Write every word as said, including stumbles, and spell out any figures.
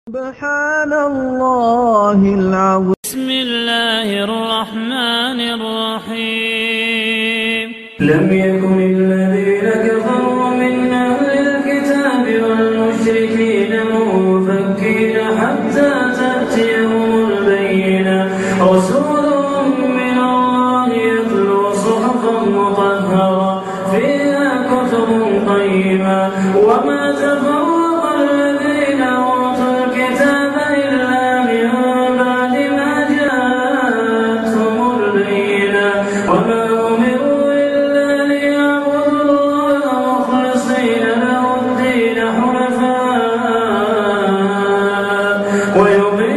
سبحان الله العظيم. بسم الله الرحمن الرحيم. لم يكن الذين كفروا من أهل الكتاب والمشركين منفكين حتى تأتيهم البينة رسول من الله يتلو صحفا مطهرة فيها كتب قيمة وما تفرق الذين أوتوا الكتاب إلا من بعد ما جاءتهم البينة وما أمروا إلا ليعبدوا الله مخلصين له الدين حنفاء ويقيموا